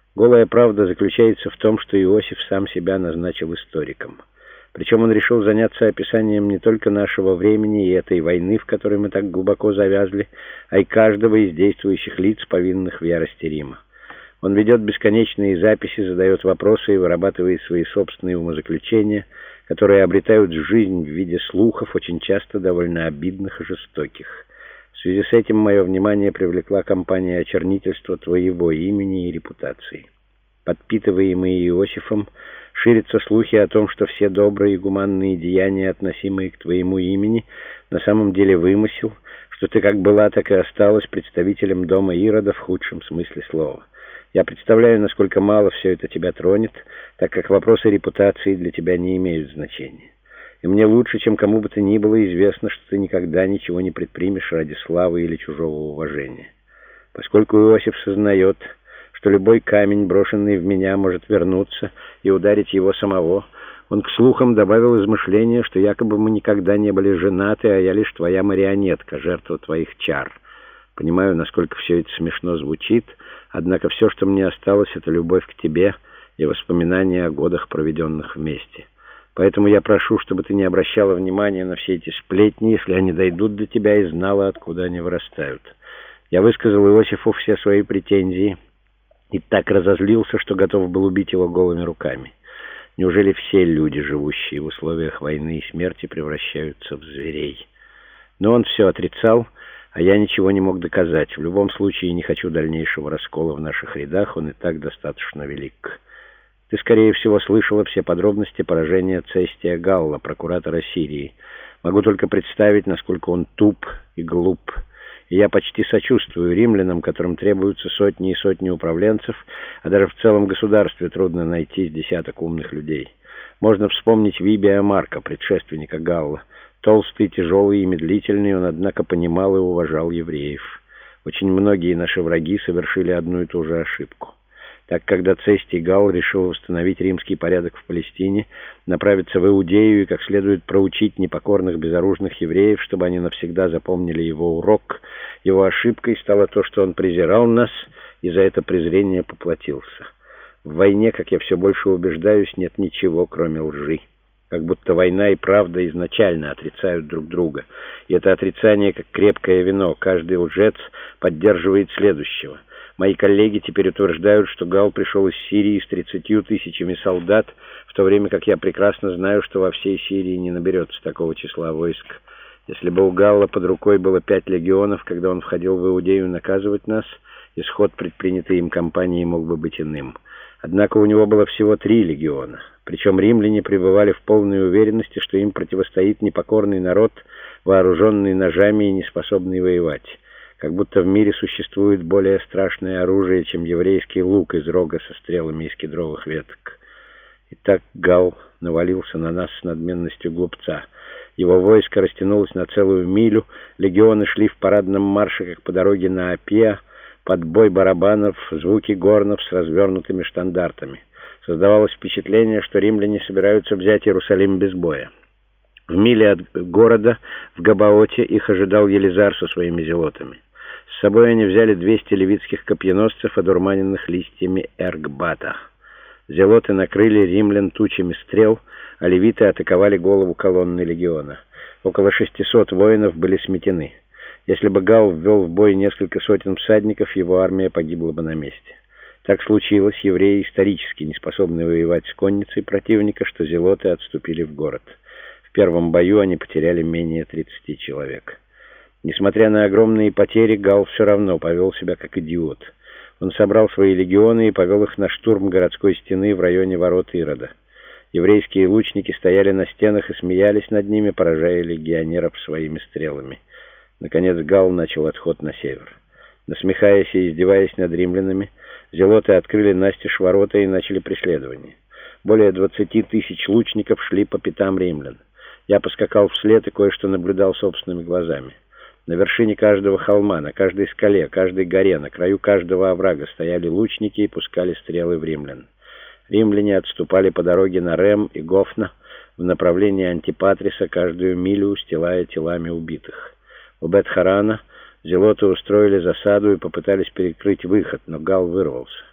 Голая правда заключается в том, что Иосиф сам себя назначил историком. Причем он решил заняться описанием не только нашего времени и этой войны, в которой мы так глубоко завязли, а и каждого из действующих лиц, повинных в ярости Рима. Он ведет бесконечные записи, задает вопросы и вырабатывает свои собственные умозаключения, которые обретают жизнь в виде слухов, очень часто довольно обидных и жестоких. В связи с этим мое внимание привлекла кампания очернительства твоего имени и репутации. Подпитываемые Иосифом, ширятся слухи о том, что все добрые и гуманные деяния, относимые к твоему имени, на самом деле вымысел, что ты как была, так и осталась представителем дома Ирода в худшем смысле слова. Я представляю, насколько мало все это тебя тронет, так как вопросы репутации для тебя не имеют значения. И мне лучше, чем кому бы то ни было, известно, что ты никогда ничего не предпримешь ради славы или чужого уважения. Поскольку Иосиф сознает, что любой камень, брошенный в меня, может вернуться и ударить его самого, он к слухам добавил измышления, что якобы мы никогда не были женаты, а я лишь твоя марионетка, жертва твоих чар. Понимаю, насколько все это смешно звучит, однако все, что мне осталось, это любовь к тебе и воспоминания о годах, проведенных вместе. Поэтому я прошу, чтобы ты не обращала внимания на все эти сплетни, если они дойдут до тебя, и знала, откуда они вырастают. Я высказал Иосифу все свои претензии и так разозлился, что готов был убить его голыми руками. Неужели все люди, живущие в условиях войны и смерти, превращаются в зверей? Но он все отрицал, а я ничего не мог доказать. В любом случае, не хочу дальнейшего раскола в наших рядах, он и так достаточно велик. Ты, скорее всего, слышала все подробности поражения Цестия Галла, прокуратора Сирии. Могу только представить, насколько он туп и глуп. И я почти сочувствую римлянам, которым требуются сотни и сотни управленцев, а даже в целом государстве трудно найти десяток умных людей. Можно вспомнить Вибия Марка, предшественника Галла. Толстый, тяжелый и медлительный, он, однако, понимал и уважал евреев. Очень многие наши враги совершили одну и ту же ошибку. Так, когда Цестий Галл решил восстановить римский порядок в Палестине, направиться в Иудею и как следует проучить непокорных безоружных евреев, чтобы они навсегда запомнили его урок, его ошибкой стало то, что он презирал нас и за это презрение поплатился. В войне, как я все больше убеждаюсь, нет ничего, кроме лжи. Как будто война и правда изначально отрицают друг друга. И это отрицание, как крепкое вино, каждый лжец поддерживает следующего. Мои коллеги теперь утверждают, что Галл пришел из Сирии с 30 тысячами солдат, в то время как я прекрасно знаю, что во всей Сирии не наберется такого числа войск. Если бы у Галла под рукой было 5 легионов, когда он входил в Иудею наказывать нас, исход предпринятой им кампании мог бы быть иным. Однако у него было всего 3 легиона. Причем римляне пребывали в полной уверенности, что им противостоит непокорный народ, вооруженный ножами и неспособный воевать. Как будто в мире существует более страшное оружие, чем еврейский лук из рога со стрелами из кедровых веток. Итак, Галл навалился на нас с надменностью глупца. Его войско растянулось на целую милю, легионы шли в парадном марше, как по дороге на Аппиа, под бой барабанов, звуки горнов с развернутыми штандартами. Создавалось впечатление, что римляне собираются взять Иерусалим без боя. В миле от города, в Габаоте, их ожидал Елизар со своими зелотами. С собой они взяли 200 левитских копьеносцев, одурманенных листьями эргбата. Зелоты накрыли римлян тучами стрел, а левиты атаковали голову колонны легиона. Около 600 воинов были сметены. Если бы Галл ввел в бой несколько сотен всадников, его армия погибла бы на месте. Так случилось, евреи исторически не способны воевать с конницей противника, что зелоты отступили в город. В первом бою они потеряли менее 30 человек. Несмотря на огромные потери, Галл все равно повел себя как идиот. Он собрал свои легионы и повел их на штурм городской стены в районе ворот Ирода. Еврейские лучники стояли на стенах и смеялись над ними, поражая легионеров своими стрелами. Наконец Галл начал отход на север. Насмехаясь и издеваясь над римлянами, зелоты открыли настежь ворота и начали преследование. Более 20 тысяч лучников шли по пятам римлян. Я поскакал вслед и кое-что наблюдал собственными глазами. На вершине каждого холма, на каждой скале, каждой горе, на краю каждого оврага стояли лучники и пускали стрелы в римлян. Римляне отступали по дороге на Рем и Гофна в направлении Антипатриса, каждую милю устилая телами убитых. У Бет-Харана зелоты устроили засаду и попытались перекрыть выход, но Галл вырвался.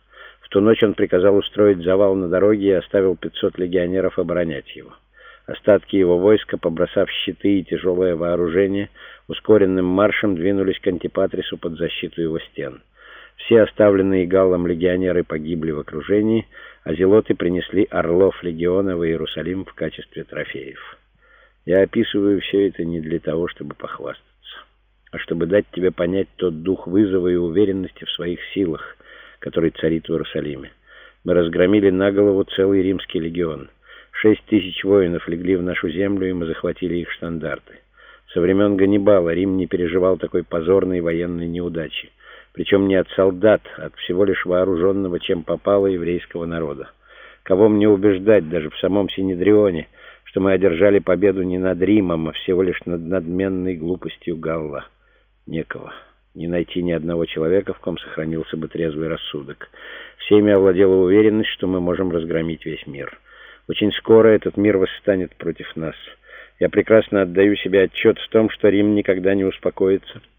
В ту ночь он приказал устроить завал на дороге и оставил 500 легионеров оборонять его. Остатки его войска, побросав щиты и тяжелое вооружение, ускоренным маршем двинулись к Антипатрису под защиту его стен. Все оставленные Галлом легионеры погибли в окружении, а зелоты принесли орлов легиона в Иерусалим в качестве трофеев. Я описываю все это не для того, чтобы похвастаться, а чтобы дать тебе понять тот дух вызова и уверенности в своих силах, который царит в Иерусалиме. Мы разгромили на голову целый римский легион. 6000 воинов легли в нашу землю, и мы захватили их штандарты. Со времен Ганнибала Рим не переживал такой позорной военной неудачи. Причем не от солдат, а от всего лишь вооруженного, чем попало, еврейского народа. Кого мне убеждать, даже в самом Синедрионе, что мы одержали победу не над Римом, а всего лишь над надменной глупостью Галла? Некого. Не найти ни одного человека, в ком сохранился бы трезвый рассудок. Всеми овладела уверенность, что мы можем разгромить весь мир. Очень скоро этот мир восстанет против нас. Я прекрасно отдаю себе отчет в том, что Рим никогда не успокоится.